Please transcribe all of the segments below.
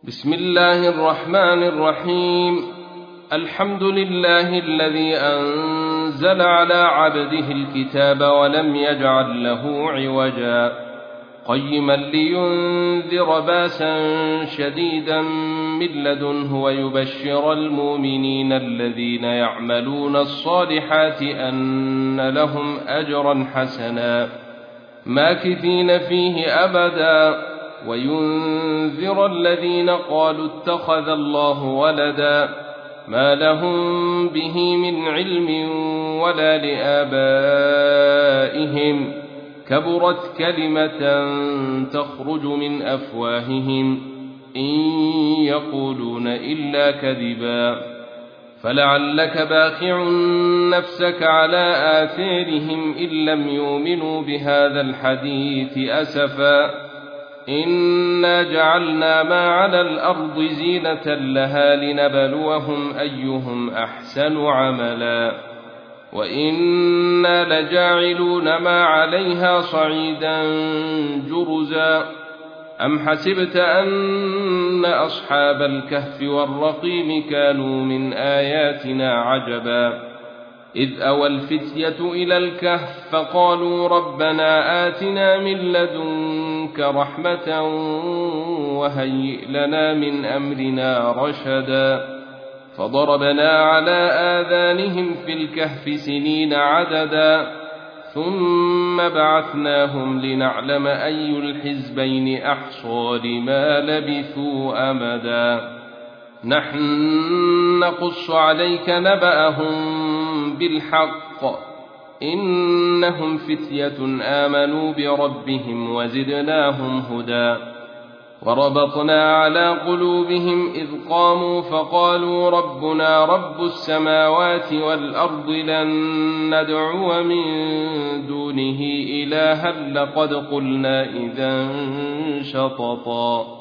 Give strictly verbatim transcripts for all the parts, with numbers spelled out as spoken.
بسم الله الرحمن الرحيم. الحمد لله الذي أنزل على عبده الكتاب ولم يجعل له عوجا قيما لينذر باسا شديدا من لدنه ويبشر المؤمنين الذين يعملون الصالحات أن لهم أجرا حسنا ماكثين فيه أبدا وينذر الذين قالوا اتخذ الله ولدا ما لهم به من علم ولا لآبائهم كبرت كلمة تخرج من أفواههم إن يقولون إلا كذبا فلعلك باخع نفسك على آثارهم إن لم يؤمنوا بهذا الحديث أسفا إنا جعلنا ما على الأرض زينة لها لنبلوهم أيهم أحسن عملا وإنا لجاعلون ما عليها صعيدا جرزا أم حسبت أن أصحاب الكهف والرقيم كانوا من آياتنا عجبا إذ أوى الفتية إلى الكهف فقالوا ربنا آتنا من لدنك رحمة وهيئ لنا من أمرنا رشدا فضربنا على آذانهم في الكهف سنين عددا ثم بعثناهم لنعلم أي الحزبين أحصى لما لبثوا أمدا نحن نقص عليك نبأهم بالحق إنهم فتية آمنوا بربهم وزدناهم هدى وربطنا على قلوبهم إذ قاموا فقالوا ربنا رب السماوات والأرض لن ندعو من دونه إلها لقد قلنا إذا شططا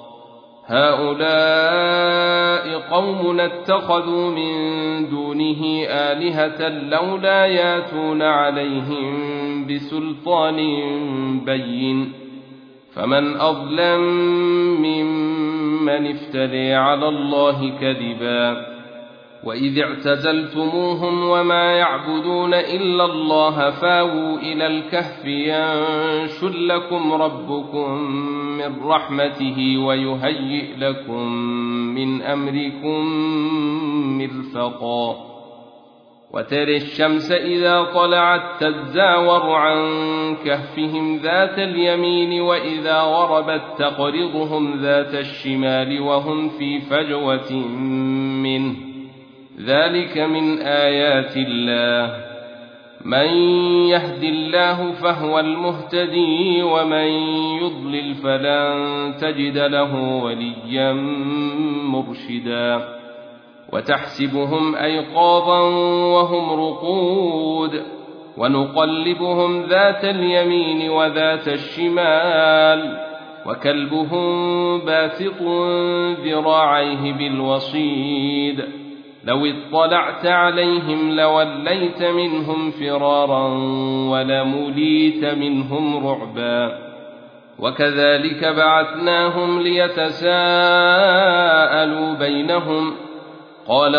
هؤلاء قوم اتخذوا من دونه آلهة لولا ياتون عليهم بسلطان بين فمن أظلم ممن افتري على الله كذبا وإذ اعتزلتموهم وما يعبدون إلا الله فاووا إلى الكهف ينشر لكم ربكم من رحمته ويهيئ لكم من أمركم مرفقا وترى الشمس إذا طلعت تزاور عن كهفهم ذات اليمين وإذا غربت تقرضهم ذات الشمال وهم في فجوة منه ذلك من آيات الله من يهد الله فهو المهتدي ومن يضلل فلن تجد له وليا مرشدا وتحسبهم أيقاظا وهم رقود ونقلبهم ذات اليمين وذات الشمال وكلبهم باسط ذراعيه بالوصيد لو اطلعت عليهم لوليت منهم فرارا ولمليت منهم رعبا وكذلك بعثناهم ليتساءلوا بينهم قال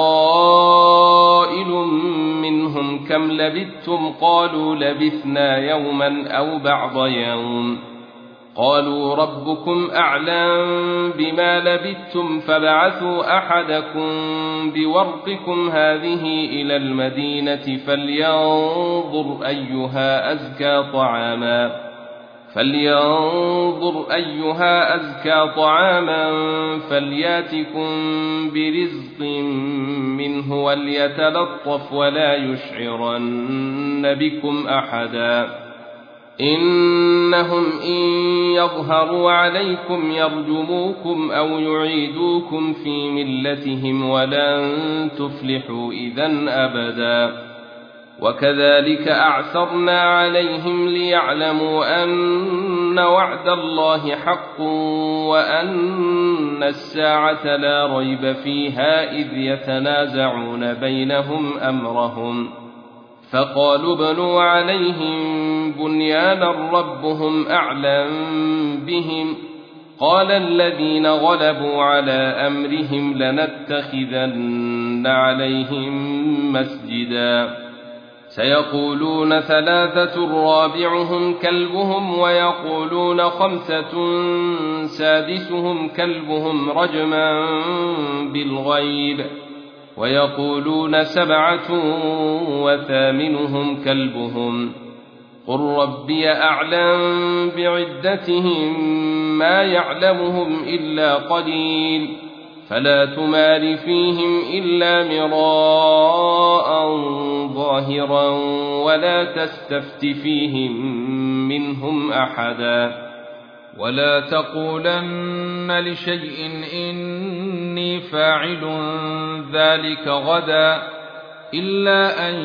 قائل منهم كم لبثتم قالوا لبثنا يوما أو بعض يوم قالوا ربكم أعلم بما لبثتم فبعثوا أحدكم بورقكم هذه إلى المدينة فلينظر أيها أزكى طعاما فلينظر أيها أزكى طعاما فلياتكم برزق منه وليتلطف ولا يشعرن بكم أحدا إنهم إن يظهروا عليكم يرجموكم أو يعيدوكم في ملتهم ولن تفلحوا إذن أبدا وكذلك أعثرنا عليهم ليعلموا أن وعد الله حق وأن الساعة لا ريب فيها إذ يتنازعون بينهم أمرهم فقالوا ابنوا عليهم بنيانا ربهم أعلم بهم قال الذين غلبوا على أمرهم لنتخذن عليهم مسجدا سيقولون ثلاثة رابعهم كلبهم ويقولون خمسة سادسهم كلبهم رجما بالغيب ويقولون سبعة وثامنهم كلبهم قل ربي أعلم بعدتهم ما يعلمهم إلا قليل فلا تمار فيهم إلا مراء ظاهرا ولا تستفت فيهم منهم أحدا ولا تقولن لشيء إني فاعل ذلك غدا إلا أن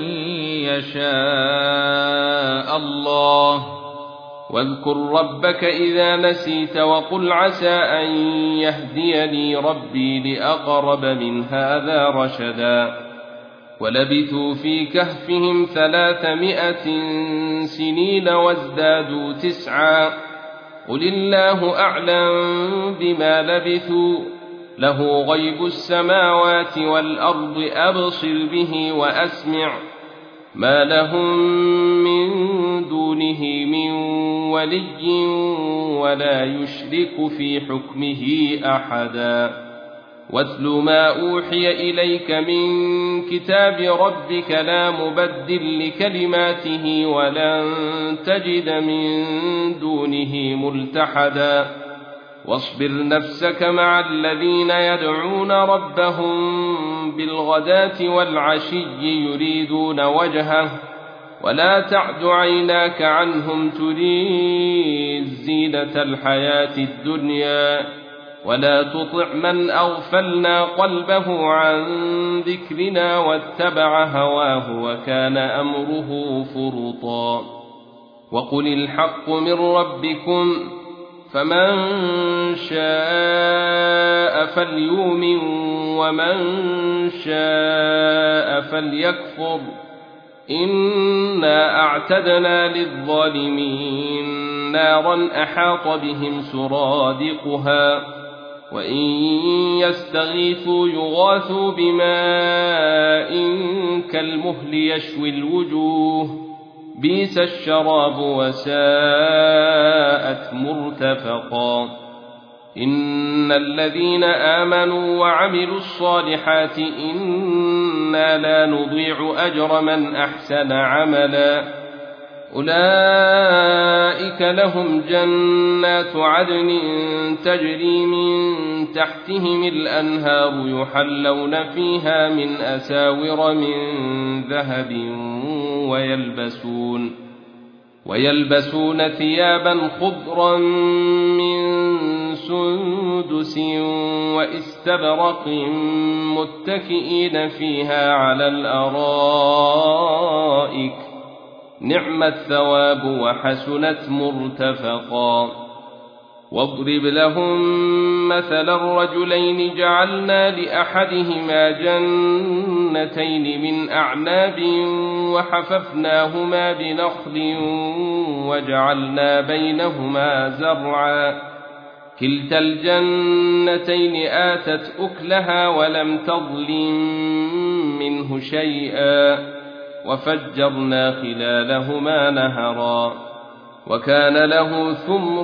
يشاء الله واذكر ربك إذا نسيت وقل عسى أن يهديني ربي لأقرب من هذا رشدا ولبثوا في كهفهم ثلاثمائة سنين وازدادوا تسعا قل الله أعلم بما لبثوا له غيب السماوات والأرض أبصر به وأسمع ما لهم من دونه من ولي ولا يشرك في حكمه أحدا واتل ما أوحي إليك من كتاب ربك لا مبدل لكلماته ولن تجد من دونه ملتحدا واصبر نفسك مع الذين يدعون ربهم بالغداة والعشي يريدون وجهه ولا تعد عيناك عنهم تريد زينة الحياة الدنيا ولا تطع من أغفلنا قلبه عن ذكرنا واتبع هواه وكان أمره فرطا وقل الحق من ربكم فمن شاء فليؤمن ومن شاء فليكفر إنا أعتدنا للظالمين نارا أحاط بهم سرادقها وإن يستغيثوا يغاثوا بماء كالمهل يشوي الوجوه بئس الشراب وساءت مرتفقا إن الذين آمنوا وعملوا الصالحات إنا لا نضيع أجر من أحسن عملا أولئك لهم جنات عدن تجري من تحتهم الأنهار يحلون فيها من أساور من ذهب ويلبسون ويلبسون ثيابا خضرا من سندس واستبرق متكئين فيها على الأرائك نعم الثواب وحسنت مرتفقا واضرب لهم مثل الرجلين جعلنا لأحدهما جنتين من أعناب وحففناهما بنخل وجعلنا بينهما زرعا كلتا الجنتين آتت أكلها ولم تظلم منه شيئا وفجرنا خلالهما نهرا وكان له ثمر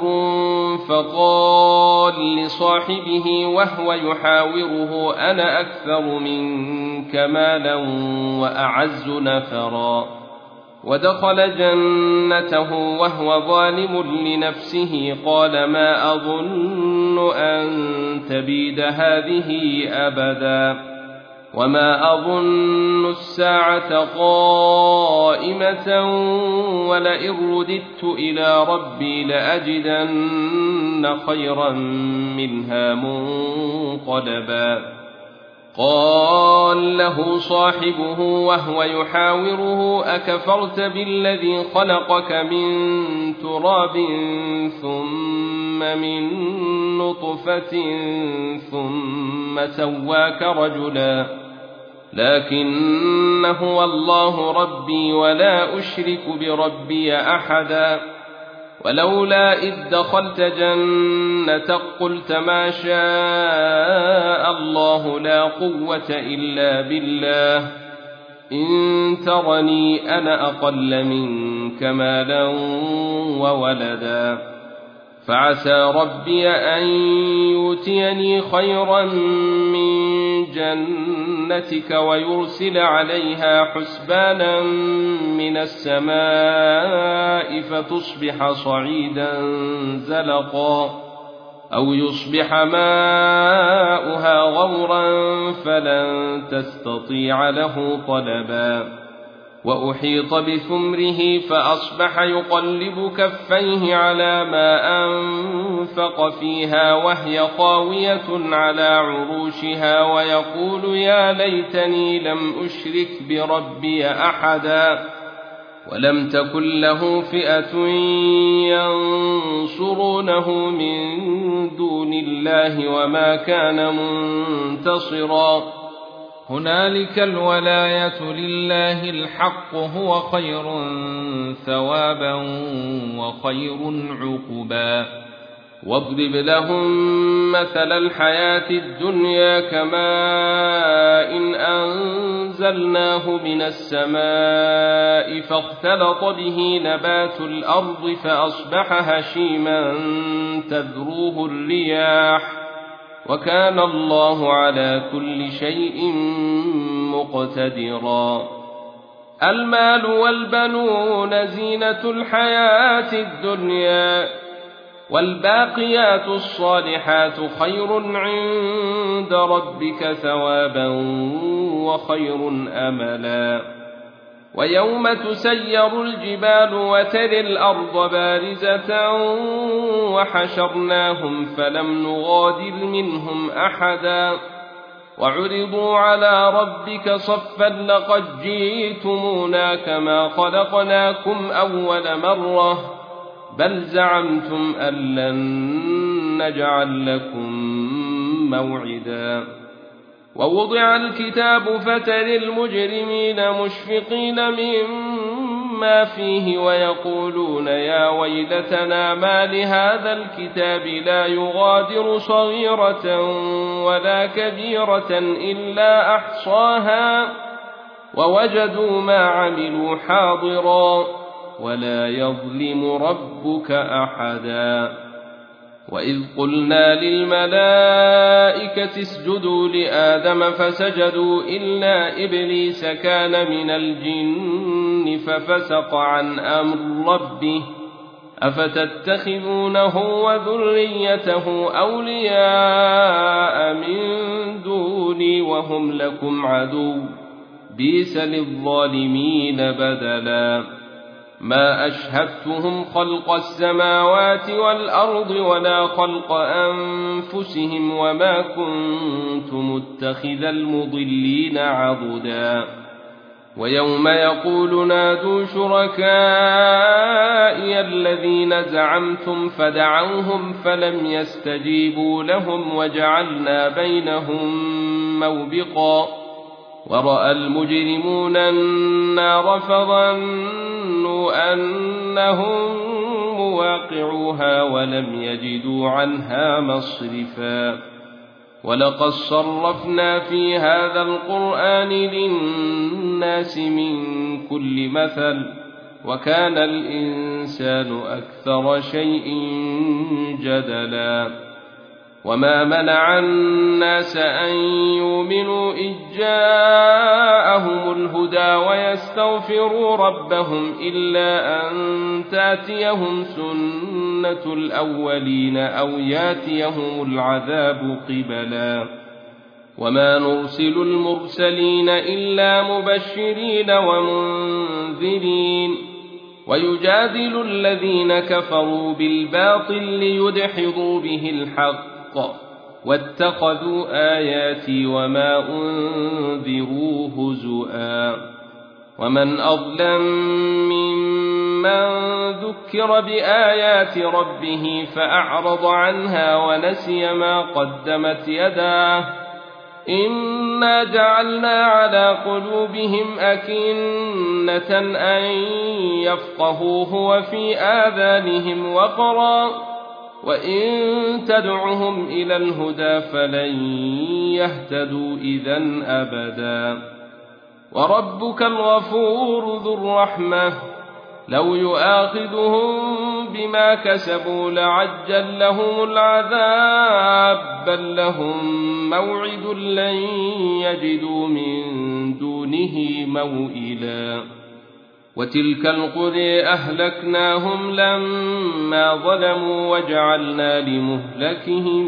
فقال لصاحبه وهو يحاوره أنا أكثر منك مالا وأعز نفرا ودخل جنته وهو ظالم لنفسه قال ما أظن أن تبيد هذه أبدا وما أظن الساعة قائمة ولئن رددت إلى ربي لأجدن خيرا منها منقلبا قال له صاحبه وهو يحاوره أكفرت بالذي خلقك من تراب ثم من نطفة ثم سواك رجلا لكن هو الله ربي ولا أشرك بربي أحدا ولولا إذ دخلت جنتك قلت ما شاء الله لا قوة إلا بالله إن ترني أنا أقل منك مالا وولدا فعسى ربي أن يؤتيني خيرا من جنتك ويرسل عليها حسبانا من السماء فتصبح صعيدا زلقا أو يصبح ماؤها غورا فلن تستطيع له طلبا وأحيط بثمره فأصبح يقلب كفيه على ما أنفق فيها وهي خاوية على عروشها ويقول يا ليتني لم أشرك بربي أحدا ولم تكن له فئة ينصرونه من دون الله وما كان منتصرا هنالك الولاية لله الحق هو خير ثوابا وخير عقبا واضرب لهم مثل الحياة الدنيا كماء إن أنزلناه من السماء فاختلط به نبات الأرض فأصبح هشيما تذروه الرياح وكان الله على كل شيء مقتدرا المال والبنون زينة الحياة الدنيا والباقيات الصالحات خير عند ربك ثوابا وخير أملا ويوم تسير الجبال وترى الأرض بارزة وحشرناهم فلم نغادر منهم أحدا وعرضوا على ربك صفا لقد جئتمونا كما خلقناكم أول مرة بل زعمتم أن لن نجعل لكم موعدا ووضع الكتاب فترى المجرمين مشفقين مما فيه ويقولون يا ويلتنا ما لهذا الكتاب لا يغادر صغيرة ولا كبيرة إلا أحصاها ووجدوا ما عملوا حاضرا ولا يظلم ربك أحدا وإذ قلنا للملائكة اسجدوا لآدم فسجدوا إلا إبليس كان من الجن ففسق عن أمر ربه أفتتخذونه وذريته أولياء من دوني وهم لكم عدو بئس للظالمين بدلا ما أشهدتهم خلق السماوات والأرض ولا خلق أنفسهم وما كنت متخذ المضلين عضدا ويوم يقول نادوا شركائي الذين زعمتم فدعوهم فلم يستجيبوا لهم وجعلنا بينهم موبقا ورأى المجرمون النار فظنوا أنهم مواقعوها ولم يجدوا عنها مصرفا ولقد صرفنا في هذا القرآن للناس من كل مثل وكان الإنسان أكثر شيء جدلا وما منع الناس أن يؤمنوا إذ جاءهم الهدى ويستغفروا ربهم إلا أن تأتيهم سنة الأولين أو يأتيهم العذاب قبلا وما نرسل المرسلين إلا مبشرين ومنذرين ويجادل الذين كفروا بالباطل ليدحضوا به الحق واتخذوا آياتي وما أنذروا هزؤا ومن أظلم ممن ذكر بآيات ربه فأعرض عنها ونسي ما قدمت يداه إنا جعلنا على قلوبهم أكنة أن يفقهوه وفي آذانهم وقرا وإن تدعهم إلى الهدى فلن يهتدوا إذا أبدا وربك الغفور ذو الرحمة لو يؤاخذهم بما كسبوا لعجل لهم العذاب بل لهم موعد لن يجدوا من دونه موئلا وتلك القرى أهلكناهم لما ظلموا وجعلنا لمهلكهم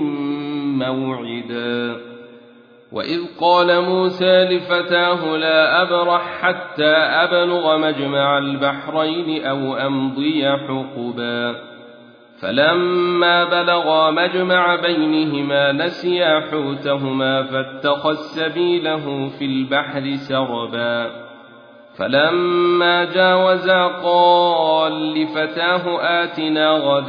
موعدا وإذ قال موسى لفتاه لا أبرح حتى أبلغ مجمع البحرين أو أمضي حقبا فلما بلغا مجمع بينهما نسيا حوتهما فاتخذ سبيله في البحر سربا فلما جاوزا قال لفتاه آتنا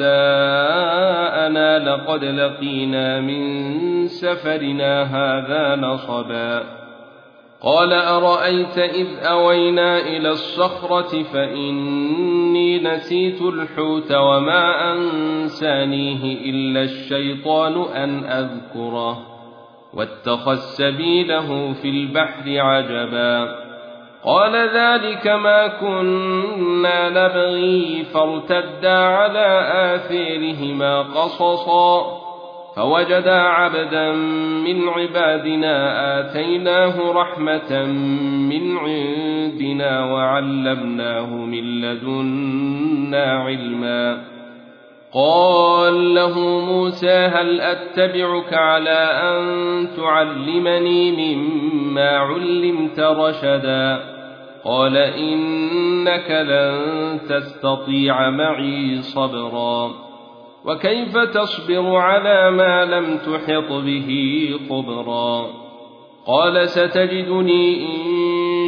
غداءنا لقد لقينا من سفرنا هذا نصبا قال أرأيت إذ أوينا إلى الصخرة فإني نسيت الحوت وما أنسانيه إلا الشيطان أن أذكره واتخذ سبيله في البحر عجبا قال ذلك ما كنا نبغي فارتدا على آثارهما قصصا فوجدا عبدا من عبادنا آتيناه رحمة من عندنا وعلمناه من لدنا علما قال له موسى هل أتبعك على أن تعلمني مما علمت رشدا قال إنك لن تستطيع معي صبرا وكيف تصبر على ما لم تحط به خبرا قال ستجدني إن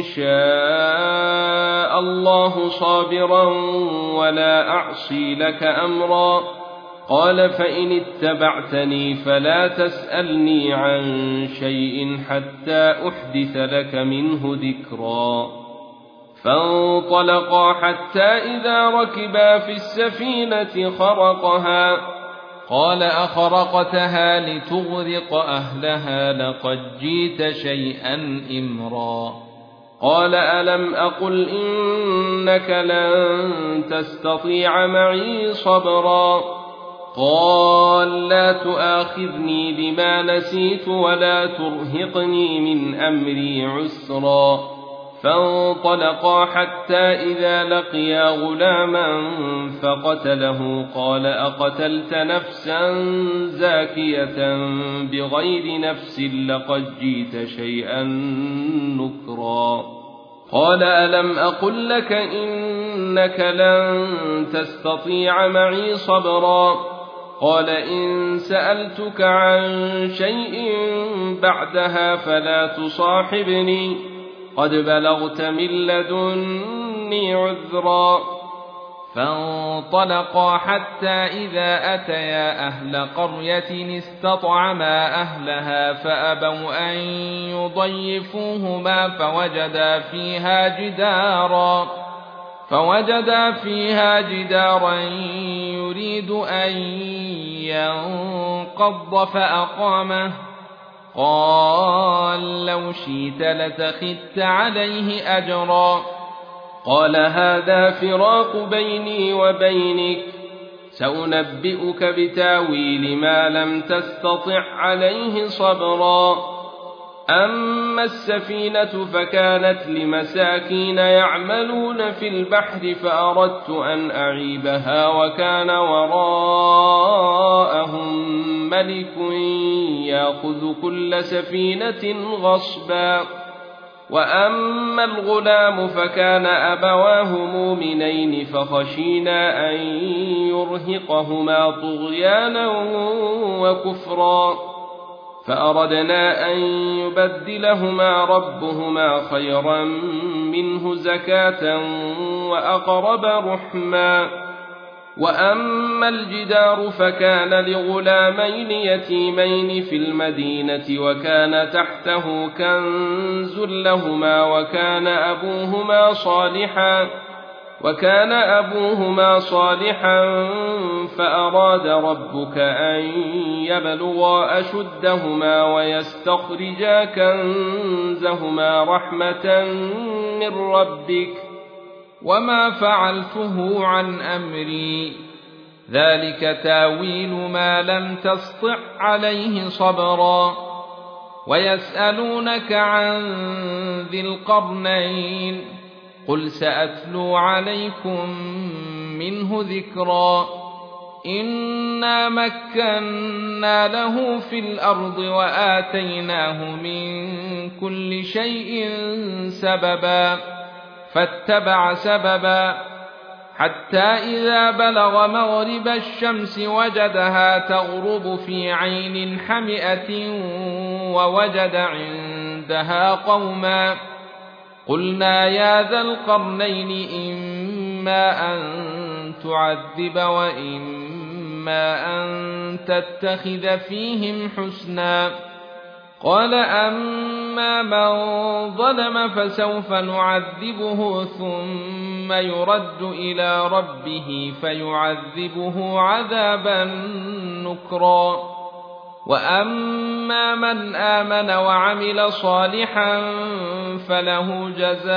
شاء الله صابرا ولا أعصي لك أمرا قال فإن اتبعتني فلا تسألني عن شيء حتى أحدث لك منه ذكرا فانطلقا حتى إذا ركبا في السفينة خرقها قال أخرقتها لتغرق أهلها لقد جئت شيئا إمرا قال ألم أقل إنك لن تستطيع معي صبرا قال لا تؤاخذني بما نسيت ولا ترهقني من أمري عسرا فانطلقا حتى إذا لقيا غلاما فقتله قال أقتلت نفسا زاكية بغير نفس لقد جئت شيئا نكرا قال ألم أقل لك إنك لن تستطيع معي صبرا قال إن سألتك عن شيء بعدها فلا تصاحبني قد بلغت من لدني عذرا فانطلقا حتى إذا أتيا أهل قرية استطعما أهلها فأبوا أن يضيفوهما فوجدا فيها جدارا فوجدا فيها جدارا يريد أن ينقض فأقامه قال لو شئت لتخذت عليه أجرا قال هذا فراق بيني وبينك سأنبئك بتاويل ما لم تستطع عليه صبرا أما السفينة فكانت لمساكين يعملون في البحر فأردت أن أعيبها وكان وراءهم ملك يأخذ كل سفينة غصبا وأما الغلام فكان أبواه مؤمنين فخشينا أن يرهقهما طغيانا وكفرا فأردنا أن يبدلهما ربهما خيرا منه زكاة وأقرب رحما وأما الجدار فكان لغلامين يتيمين في المدينة وكان تحته كنز لهما وكان أبوهما صالحا وكان أبوهما صالحا فأراد ربك أن يبلغا أشدهما ويستخرجا كنزهما رحمة من ربك وما فعلته عن أمري ذلك تاويل ما لم تسطع عليه صبرا ويسألونك عن ذي القرنين قل سأتلو عليكم منه ذكرا إنا مكنا له في الأرض وآتيناه من كل شيء سببا فاتبع سببا حتى إذا بلغ مغرب الشمس وجدها تغرب في عين حمئة ووجد عندها قوما قلنا يا ذا القرنين إما أن تعذب وإما أن تتخذ فيهم حسنا قال أما من ظلم فسوف نعذبه ثم يرد إلى ربه فيعذبه عذابا نكرا وأما من آمن وعمل صالحا فله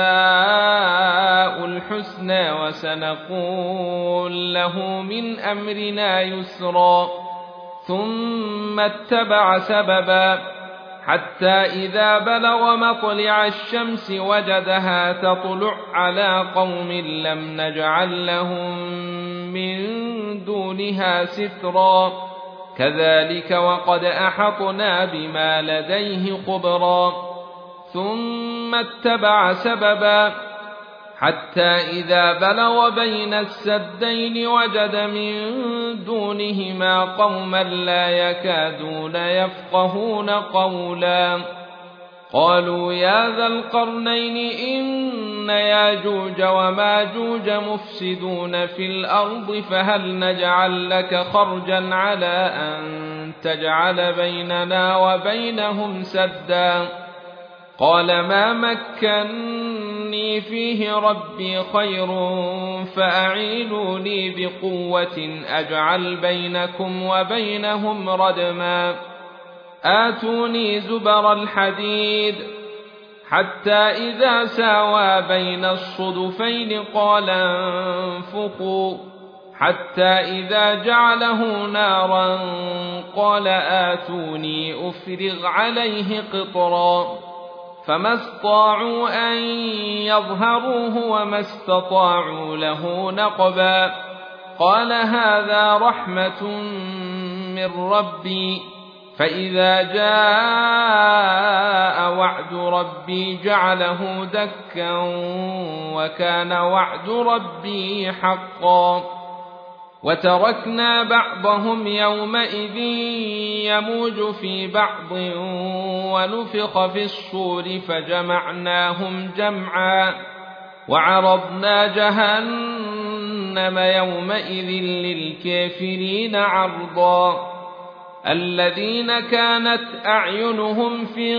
جزاء الحسنى وسنقول له من أمرنا يسرا ثم اتبع سببا حتى إذا بلغ مطلع الشمس وجدها تطلع على قوم لم نجعل لهم من دونها سترا كذلك وقد أحطنا بما لديه خبرا ثم اتبع سببا حتى إذا بلغ بين السدين وجد من دونهما قوما لا يكادون يفقهون قولا قالوا يا ذا القرنين إن ياجوج وماجوج مفسدون في الأرض فهل نجعل لك خرجا على أن تجعل بيننا وبينهم سدا قال ما مكني فيه ربي خير فأعينوني بقوة أجعل بينكم وبينهم ردما آتوني زبر الحديد حتى إذا ساوى بين الصدفين قال انفخوا حتى إذا جعله نارا قال آتوني أفرغ عليه قطرا فما استطاعوا أن يظهروه وما استطاعوا له نقبا قال هذا رحمة من ربي فإذا جاء وعد ربي جعله دكا وكان وعد ربي حقا وتركنا بعضهم يومئذ يموج في بعض ونفخ في الصور فجمعناهم جمعا وعرضنا جهنم يومئذ للكافرين عرضا الذين كانت أعينهم في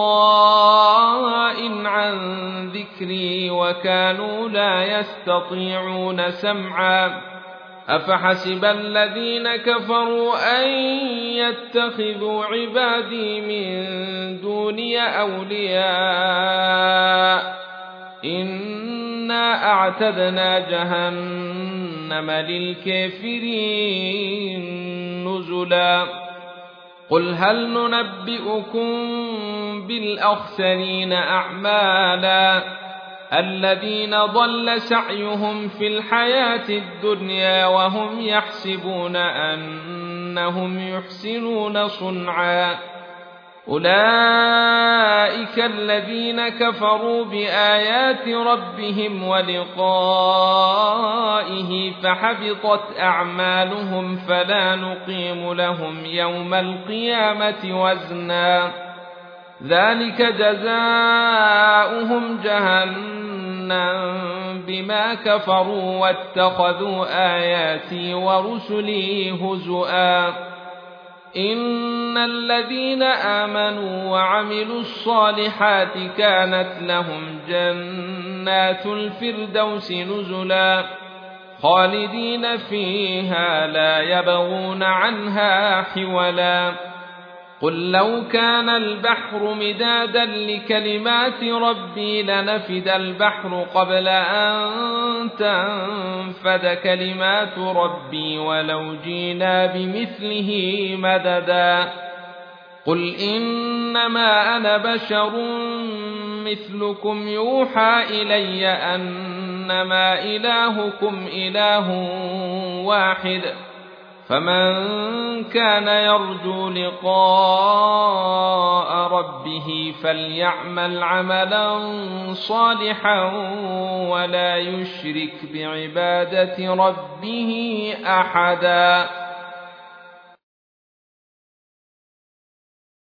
غطاء عن ذكري وكانوا لا يستطيعون سمعا أفحسب الذين كفروا أن يتخذوا عبادي من دوني أولياء إنا أعتدنا جهنم للكافرين نزلا قل هل ننبئكم بالأخسرين أعمالا الذين ضل سعيهم في الحياة الدنيا وهم يحسبون أنهم يحسنون صنعا أولئك الذين كفروا بآيات ربهم ولقائه فحبطت أعمالهم فلا نقيم لهم يوم القيامة وزنا ذلك جزاؤهم جهنم ظنا بما كفروا واتخذوا آياتي ورسلي هزؤا إن الذين آمنوا وعملوا الصالحات كانت لهم جنات الفردوس نزلا خالدين فيها لا يبغون عنها حولا قل لو كان البحر مدادا لكلمات ربي لنفد البحر قبل أن تنفد كلمات ربي ولو جينا بمثله مددا قل إنما أنا بشر مثلكم يوحى إلي أنما إلهكم إله واحد فمن كان يرجو لقاء ربه فليعمل عملا صالحا ولا يشرك بعبادة ربه أحدا.